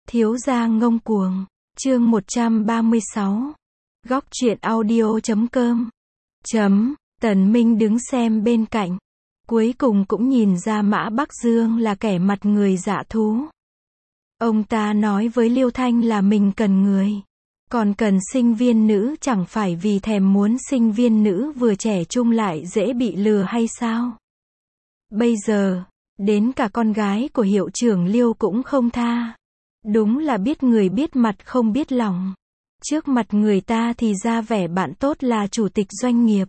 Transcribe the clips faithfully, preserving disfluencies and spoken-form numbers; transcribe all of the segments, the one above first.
Thiếu gia ngông cuồng, chương một trăm ba mươi sáu. Góc truyện audio chấm com. Chấm, Tần Minh đứng xem bên cạnh. Cuối cùng cũng nhìn ra Mã Bắc Dương là kẻ mặt người dạ thú. Ông ta nói với Liêu Thanh là mình cần người. Còn cần sinh viên nữ chẳng phải vì thèm muốn sinh viên nữ vừa trẻ trung lại dễ bị lừa hay sao? Bây giờ, đến cả con gái của hiệu trưởng Liêu cũng không tha. Đúng là biết người biết mặt không biết lòng. Trước mặt người ta thì ra vẻ bạn tốt là chủ tịch doanh nghiệp.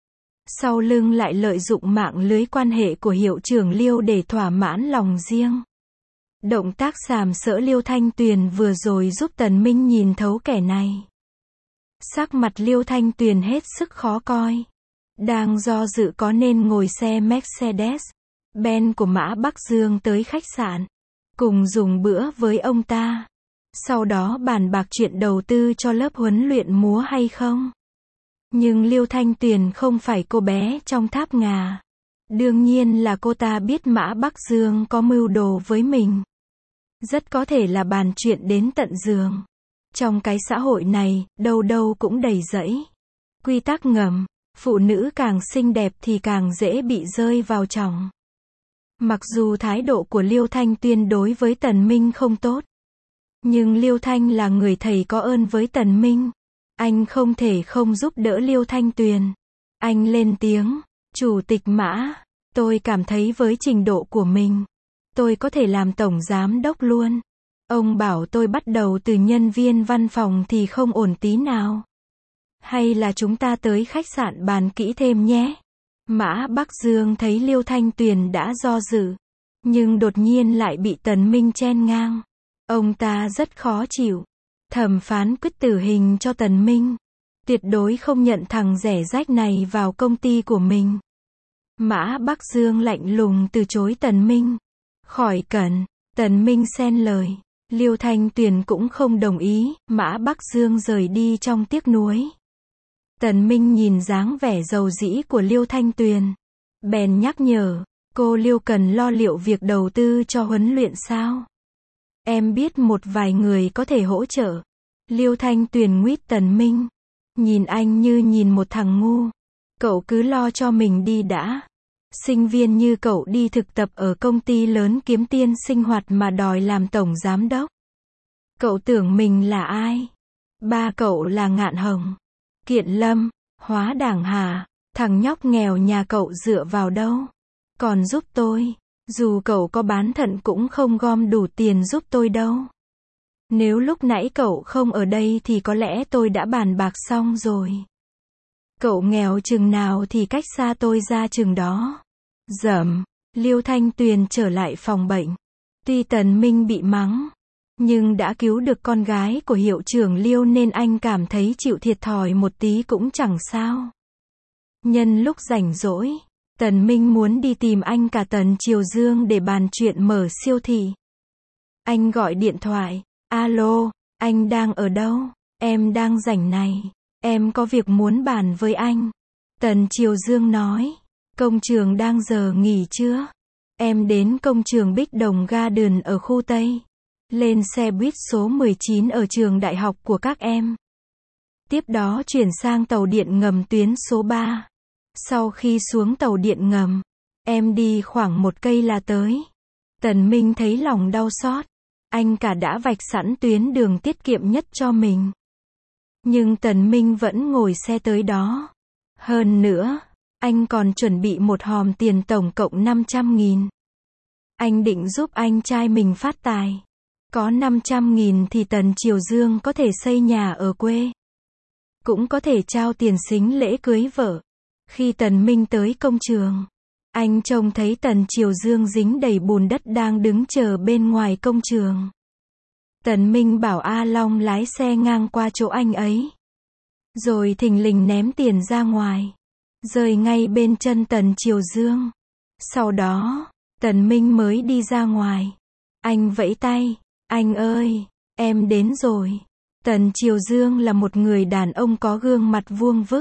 Sau lưng lại lợi dụng mạng lưới quan hệ của hiệu trưởng Liêu để thỏa mãn lòng riêng. Động tác sàm sỡ Liêu Thanh Tuyền vừa rồi giúp Tần Minh nhìn thấu kẻ này. Sắc mặt Liêu Thanh Tuyền hết sức khó coi. Đang do dự có nên ngồi xe Mercedes Benz của Mã Bắc Dương tới khách sạn, cùng dùng bữa với ông ta. Sau đó bàn bạc chuyện đầu tư cho lớp huấn luyện múa hay không. Nhưng Liêu Thanh Tuyền không phải cô bé trong tháp ngà. Đương nhiên là cô ta biết Mã Bắc Dương có mưu đồ với mình. Rất có thể là bàn chuyện đến tận giường. Trong cái xã hội này, đâu đâu cũng đầy rẫy quy tắc ngầm, phụ nữ càng xinh đẹp thì càng dễ bị rơi vào chòng. Mặc dù thái độ của Liêu Thanh Tuyền đối với Tần Minh không tốt, nhưng Liêu Thanh là người thầy có ơn với Tần Minh. Anh không thể không giúp đỡ Liêu Thanh Tuyền. Anh lên tiếng, Chủ tịch Mã, tôi cảm thấy với trình độ của mình, tôi có thể làm tổng giám đốc luôn. Ông bảo tôi bắt đầu từ nhân viên văn phòng thì không ổn tí nào. Hay là chúng ta tới khách sạn bàn kỹ thêm nhé. Mã Bắc Dương thấy Liêu Thanh Tuyền đã do dự, nhưng đột nhiên lại bị Tần Minh chen ngang. Ông ta rất khó chịu. Thẩm phán quyết tử hình cho Tần Minh. Tuyệt đối không nhận thằng rẻ rách này vào công ty của mình. Mã Bắc Dương lạnh lùng từ chối Tần Minh. Khỏi cần. Tần Minh xen lời. Liêu Thanh Tuyền cũng không đồng ý. Mã Bắc Dương rời đi trong tiếc nuối. Tần Minh nhìn dáng vẻ giàu dĩ của Liêu Thanh Tuyền, bèn nhắc nhở, cô Liêu cần lo liệu việc đầu tư cho huấn luyện sao? Em biết một vài người có thể hỗ trợ. Liêu Thanh Tuyền nguyết Tần Minh. Nhìn anh như nhìn một thằng ngu. Cậu cứ lo cho mình đi đã. Sinh viên như cậu đi thực tập ở công ty lớn kiếm tiền sinh hoạt mà đòi làm tổng giám đốc. Cậu tưởng mình là ai? Ba cậu là Ngạn Hồng, Kiện Lâm, Hóa Đảng Hà. Thằng nhóc nghèo nhà cậu dựa vào đâu? Còn giúp tôi, dù cậu có bán thận cũng không gom đủ tiền giúp tôi đâu. Nếu lúc nãy cậu không ở đây thì có lẽ tôi đã bàn bạc xong rồi. Cậu nghèo chừng nào thì cách xa tôi ra chừng đó. Dẩm. Liêu Thanh Tuyền trở lại phòng bệnh. Tuy Tần Minh bị mắng, nhưng đã cứu được con gái của hiệu trưởng Liêu nên anh cảm thấy chịu thiệt thòi một tí cũng chẳng sao. Nhân lúc rảnh rỗi, Tần Minh muốn đi tìm anh cả Tần Triều Dương để bàn chuyện mở siêu thị. Anh gọi điện thoại, alo, anh đang ở đâu? Em đang rảnh này, em có việc muốn bàn với anh. Tần Triều Dương nói, công trường đang giờ nghỉ chưa? Em đến công trường Bích Đồng Garden ở khu Tây. Lên xe buýt số mười chín ở trường đại học của các em. Tiếp đó chuyển sang tàu điện ngầm tuyến số ba. Sau khi xuống tàu điện ngầm, em đi khoảng một cây là tới. Tần Minh thấy lòng đau xót. Anh cả đã vạch sẵn tuyến đường tiết kiệm nhất cho mình. Nhưng Tần Minh vẫn ngồi xe tới đó. Hơn nữa, anh còn chuẩn bị một hòm tiền tổng cộng năm trăm nghìn. Anh định giúp anh trai mình phát tài. Có năm trăm nghìn thì Tần Triều Dương có thể xây nhà ở quê. Cũng có thể trao tiền sính lễ cưới vợ. Khi Tần Minh tới công trường, anh trông thấy Tần Triều Dương dính đầy bùn đất đang đứng chờ bên ngoài công trường. Tần Minh bảo A Long lái xe ngang qua chỗ anh ấy. Rồi thình lình ném tiền ra ngoài. Rơi ngay bên chân Tần Triều Dương. Sau đó, Tần Minh mới đi ra ngoài. Anh vẫy tay. Anh ơi, em đến rồi. Tần Triều Dương là một người đàn ông có gương mặt vuông vức,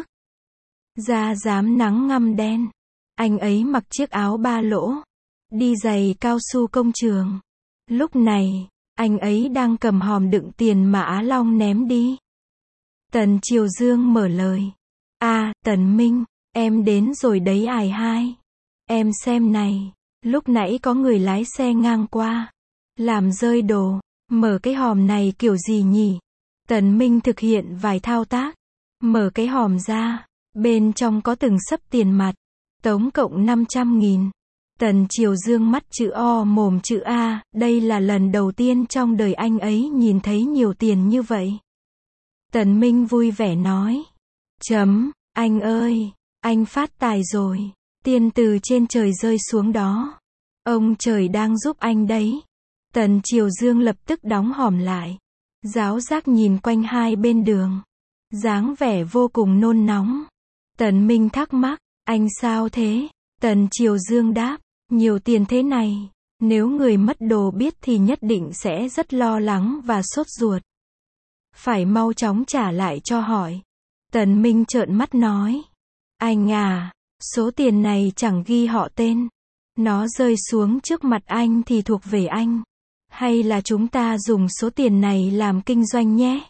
da rám nắng ngăm đen. Anh ấy mặc chiếc áo ba lỗ, đi giày cao su công trường. Lúc này, Anh ấy đang cầm hòm đựng tiền mà Á Long ném đi. Tần Triều Dương mở lời. À, Tần Minh, em đến rồi đấy ải hai. Em xem này, lúc nãy có người lái xe ngang qua. Làm rơi đồ, mở cái hòm này kiểu gì nhỉ? Tần Minh thực hiện vài thao tác. Mở cái hòm ra, bên trong có từng xấp tiền mặt. Tổng cộng năm trăm nghìn. Tần Triều Dương mắt chữ O mồm chữ A, đây là lần đầu tiên trong đời anh ấy nhìn thấy nhiều tiền như vậy. Tần Minh vui vẻ nói. Chấm, anh ơi, anh phát tài rồi. Tiền từ trên trời rơi xuống đó. Ông trời đang giúp anh đấy. Tần Triều Dương lập tức đóng hòm lại. Giáo giác nhìn quanh hai bên đường. Dáng vẻ vô cùng nôn nóng. Tần Minh thắc mắc, anh sao thế? Tần Triều Dương đáp, nhiều tiền thế này, nếu người mất đồ biết thì nhất định sẽ rất lo lắng và sốt ruột. Phải mau chóng trả lại cho hỏi. Tần Minh trợn mắt nói, anh à, số tiền này chẳng ghi họ tên. Nó rơi xuống trước mặt anh thì thuộc về anh. Hay là chúng ta dùng số tiền này làm kinh doanh nhé?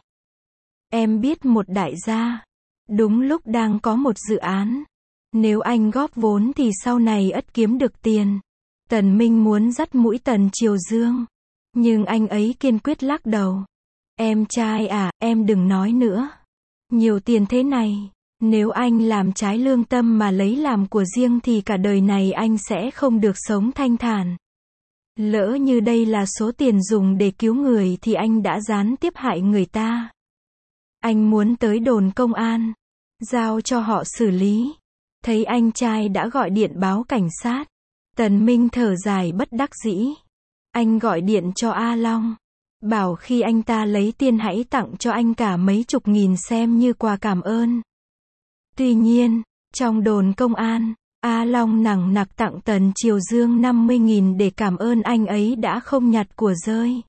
Em biết một đại gia. Đúng lúc đang có một dự án. Nếu anh góp vốn thì sau này ắt kiếm được tiền. Tần Minh muốn dắt mũi Tần Triều Dương. Nhưng anh ấy kiên quyết lắc đầu. Em trai à, em đừng nói nữa. Nhiều tiền thế này, nếu anh làm trái lương tâm mà lấy làm của riêng thì cả đời này anh sẽ không được sống thanh thản. Lỡ như đây là số tiền dùng để cứu người thì anh đã gián tiếp hại người ta. Anh muốn tới đồn công an, giao cho họ xử lý. Thấy anh trai đã gọi điện báo cảnh sát. Tần Minh thở dài bất đắc dĩ. Anh gọi điện cho A Long. Bảo khi anh ta lấy tiền hãy tặng cho anh cả mấy chục nghìn xem như quà cảm ơn. Tuy nhiên, trong đồn công an, A Long nằng nặc tặng Tần Triều Dương năm mươi nghìn để cảm ơn anh ấy đã không nhặt của rơi.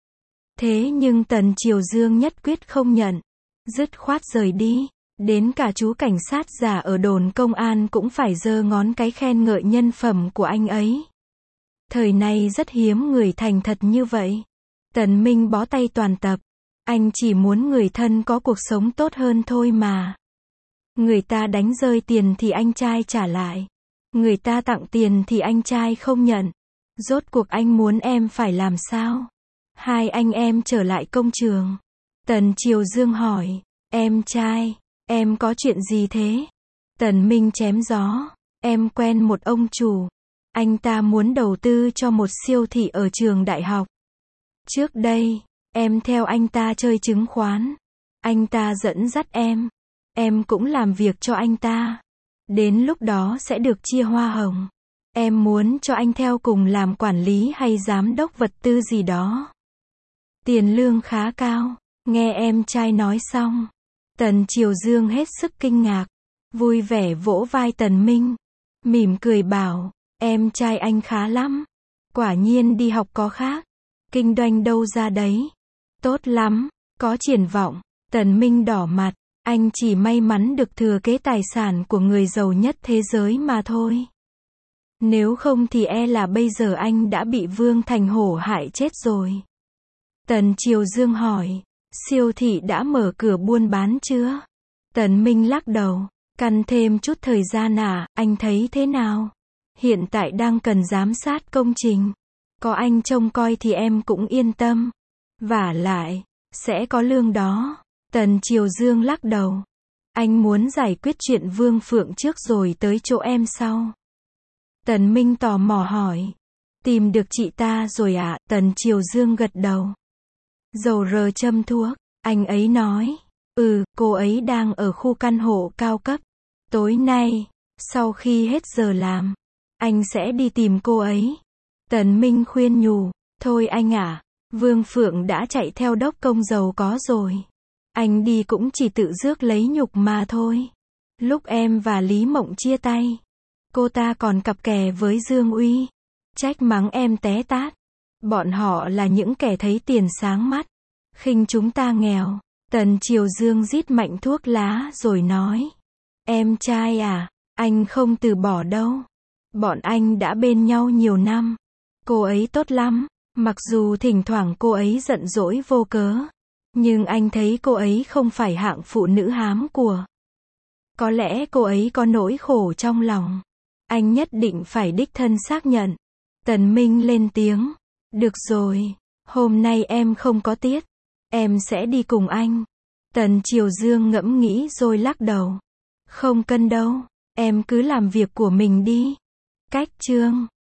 Thế nhưng Tần Triều Dương nhất quyết không nhận. Dứt khoát rời đi. Đến cả chú cảnh sát già ở đồn công an cũng phải giơ ngón cái khen ngợi nhân phẩm của anh ấy. Thời này rất hiếm người thành thật như vậy. Tần Minh bó tay toàn tập. Anh chỉ muốn người thân có cuộc sống tốt hơn thôi mà. Người ta đánh rơi tiền thì anh trai trả lại. Người ta tặng tiền thì anh trai không nhận. Rốt cuộc anh muốn em phải làm sao? Hai anh em trở lại công trường. Tần Triều Dương hỏi, em trai, em có chuyện gì thế? Tần Minh chém gió, em quen một ông chủ. Anh ta muốn đầu tư cho một siêu thị ở trường đại học. Trước đây, em theo anh ta chơi chứng khoán. Anh ta dẫn dắt em. Em cũng làm việc cho anh ta. Đến lúc đó sẽ được chia hoa hồng. Em muốn cho anh theo cùng làm quản lý hay giám đốc vật tư gì đó. Tiền lương khá cao. Nghe em trai nói xong, Tần Triều Dương hết sức kinh ngạc. Vui vẻ vỗ vai Tần Minh. Mỉm cười bảo, em trai anh khá lắm. Quả nhiên đi học có khác. Kinh doanh đâu ra đấy. Tốt lắm, có triển vọng. Tần Minh đỏ mặt. Anh chỉ may mắn được thừa kế tài sản của người giàu nhất thế giới mà thôi. Nếu không thì e là bây giờ anh đã bị Vương Thành Hổ hại chết rồi. Tần Triều Dương hỏi, siêu thị đã mở cửa buôn bán chưa? Tần Minh lắc đầu, cần thêm chút thời gian à, anh thấy thế nào? Hiện tại đang cần giám sát công trình. Có anh trông coi thì em cũng yên tâm. Vả lại, sẽ có lương đó. Tần Triều Dương lắc đầu. Anh muốn giải quyết chuyện Vương Phượng trước rồi tới chỗ em sau. Tần Minh tò mò hỏi. Tìm được chị ta rồi ạ? Tần Triều Dương gật đầu. Dầu rờ châm thuốc. Anh ấy nói. Ừ, cô ấy đang ở khu căn hộ cao cấp. Tối nay, sau khi hết giờ làm, anh sẽ đi tìm cô ấy. Tần Minh khuyên nhủ. Thôi anh ạ, Vương Phượng đã chạy theo đốc công giàu có rồi. Anh đi cũng chỉ tự rước lấy nhục mà thôi. Lúc em và Lý Mộng chia tay, cô ta còn cặp kè với Dương Uy. Trách mắng em té tát. Bọn họ là những kẻ thấy tiền sáng mắt. Khinh chúng ta nghèo. Tần Triều Dương rít mạnh thuốc lá rồi nói. Em trai à, anh không từ bỏ đâu. Bọn anh đã bên nhau nhiều năm. Cô ấy tốt lắm. Mặc dù thỉnh thoảng cô ấy giận dỗi vô cớ, nhưng anh thấy cô ấy không phải hạng phụ nữ hám của. Có lẽ cô ấy có nỗi khổ trong lòng. Anh nhất định phải đích thân xác nhận. Tần Minh lên tiếng. Được rồi, hôm nay em không có tiết. Em sẽ đi cùng anh. Tần Triều Dương ngẫm nghĩ rồi lắc đầu. Không cần đâu, em cứ làm việc của mình đi. Cách chương